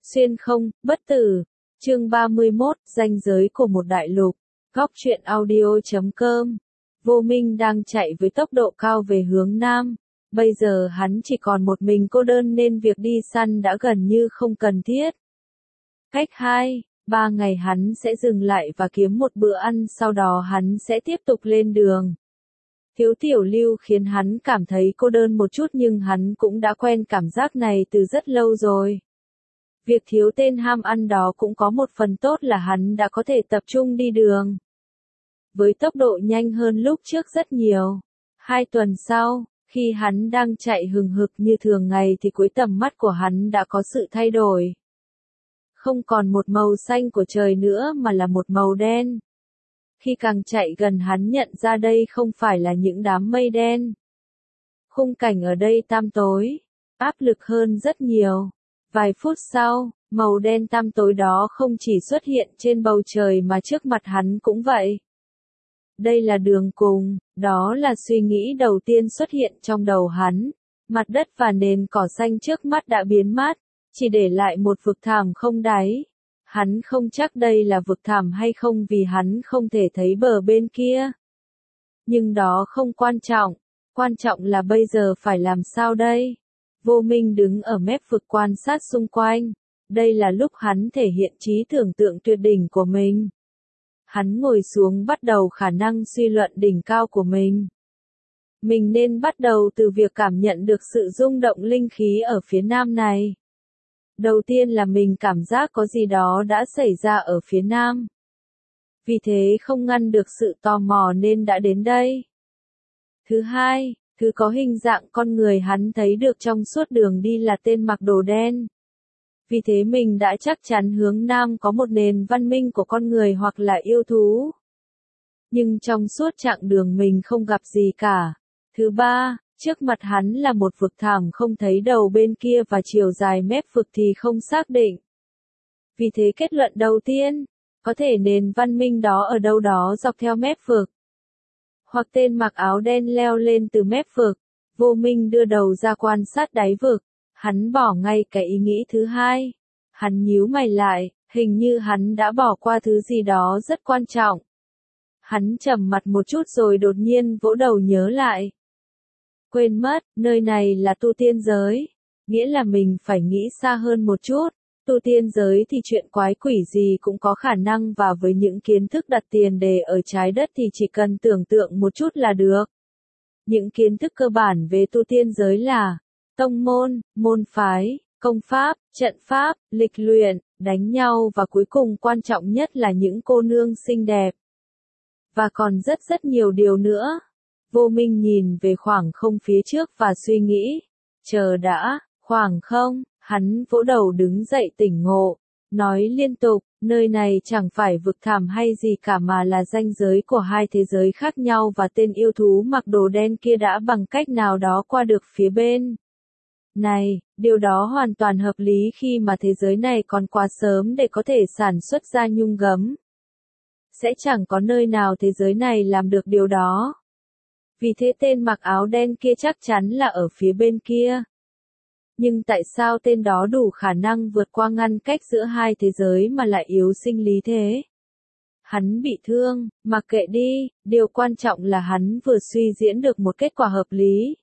Xuyên không, bất tử. Chương 31, ranh giới của một đại lục. Góc truyện audio.com. Vô Minh đang chạy với tốc độ cao về hướng nam. Bây giờ hắn chỉ còn một mình cô đơn nên việc đi săn đã gần như không cần thiết. Cách 2-3 ngày hắn sẽ dừng lại và kiếm một bữa ăn, sau đó hắn sẽ tiếp tục lên đường. Thiếu tiểu lưu khiến hắn cảm thấy cô đơn một chút, nhưng hắn cũng đã quen cảm giác này từ rất lâu rồi. Việc thiếu tên ham ăn đó cũng có một phần tốt là hắn đã có thể tập trung đi đường với tốc độ nhanh hơn lúc trước rất nhiều. 2 tuần sau, khi hắn đang chạy hừng hực như thường ngày thì cuối tầm mắt của hắn đã có sự thay đổi. Không còn một màu xanh của trời nữa mà là một màu đen. Khi càng chạy gần hắn nhận ra đây không phải là những đám mây đen. Khung cảnh ở đây tăm tối, áp lực hơn rất nhiều. Vài phút sau, màu đen tăm tối đó không chỉ xuất hiện trên bầu trời mà trước mặt hắn cũng vậy. Đây là đường cùng, đó là suy nghĩ đầu tiên xuất hiện trong đầu hắn. Mặt đất và nền cỏ xanh trước mắt đã biến mất, chỉ để lại một vực thẳm không đáy. Hắn không chắc đây là vực thẳm hay không vì hắn không thể thấy bờ bên kia. Nhưng đó không quan trọng là bây giờ phải làm sao đây? Vô Minh đứng ở mép vực quan sát xung quanh. Đây là lúc hắn thể hiện trí tưởng tượng tuyệt đỉnh của mình. Hắn ngồi xuống bắt đầu khả năng suy luận đỉnh cao của mình. Mình nên bắt đầu từ việc cảm nhận được sự rung động linh khí ở phía nam này. Đầu tiên là mình cảm giác có gì đó đã xảy ra ở phía nam. Vì thế không ngăn được sự tò mò nên đã đến đây. Thứ hai, thứ có hình dạng con người hắn thấy được trong suốt đường đi là tên mặc đồ đen. Vì thế mình đã chắc chắn hướng nam có một nền văn minh của con người hoặc là yêu thú. Nhưng trong suốt chặng đường mình không gặp gì cả. Thứ ba, trước mặt hắn là một vực thẳm không thấy đầu bên kia và chiều dài mép vực thì không xác định. Vì thế kết luận đầu tiên, có thể nền văn minh đó ở đâu đó dọc theo mép vực. Hoặc tên mặc áo đen leo lên từ mép vực. Vô Minh đưa đầu ra quan sát đáy vực. Hắn bỏ ngay cái ý nghĩ thứ hai. Hắn nhíu mày lại, hình như hắn đã bỏ qua thứ gì đó rất quan trọng. Hắn trầm mặt một chút rồi đột nhiên vỗ đầu nhớ lại. Quên mất, nơi này là tu tiên giới. Nghĩa là mình phải nghĩ xa hơn một chút. Tu tiên giới thì chuyện quái quỷ gì cũng có khả năng, và với những kiến thức đặt tiền đề ở trái đất thì chỉ cần tưởng tượng một chút là được. Những kiến thức cơ bản về tu tiên giới là tông môn, môn phái, công pháp, trận pháp, lịch luyện, đánh nhau và cuối cùng quan trọng nhất là những cô nương xinh đẹp. Và còn rất nhiều điều nữa. Vô Minh nhìn về khoảng không phía trước và suy nghĩ. Chờ đã, khoảng không, hắn vỗ đầu đứng dậy tỉnh ngộ. Nói liên tục, nơi này chẳng phải vực thẳm hay gì cả mà là ranh giới của hai thế giới khác nhau và tên yêu thú mặc đồ đen kia đã bằng cách nào đó qua được phía bên này. Điều đó hoàn toàn hợp lý khi mà thế giới này còn quá sớm để có thể sản xuất ra nhung gấm. Sẽ chẳng có nơi nào thế giới này làm được điều đó. Vì thế tên mặc áo đen kia chắc chắn là ở phía bên kia. Nhưng tại sao tên đó đủ khả năng vượt qua ngăn cách giữa hai thế giới mà lại yếu sinh lý thế? Hắn bị thương, mặc kệ đi, điều quan trọng là hắn vừa suy diễn được một kết quả hợp lý.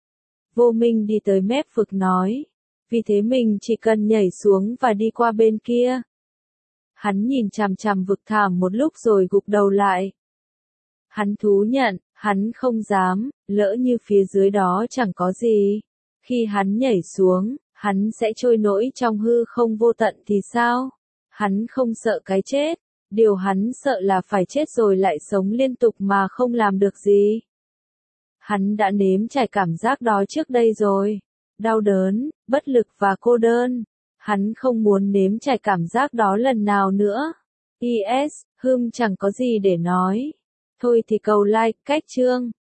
Vô Minh đi tới mép vực nói. Vì thế mình chỉ cần nhảy xuống và đi qua bên kia. Hắn nhìn chằm chằm vực thẳm một lúc rồi gục đầu lại. Hắn thú nhận, hắn không dám, lỡ như phía dưới đó chẳng có gì. Khi hắn nhảy xuống, hắn sẽ trôi nổi trong hư không vô tận thì sao? Hắn không sợ cái chết. Điều hắn sợ là phải chết rồi lại sống liên tục mà không làm được gì. Hắn đã nếm trải cảm giác đó trước đây rồi. Đau đớn, bất lực và cô đơn. Hắn không muốn nếm trải cảm giác đó lần nào nữa. Chẳng có gì để nói. Thôi thì cầu like, cách chương.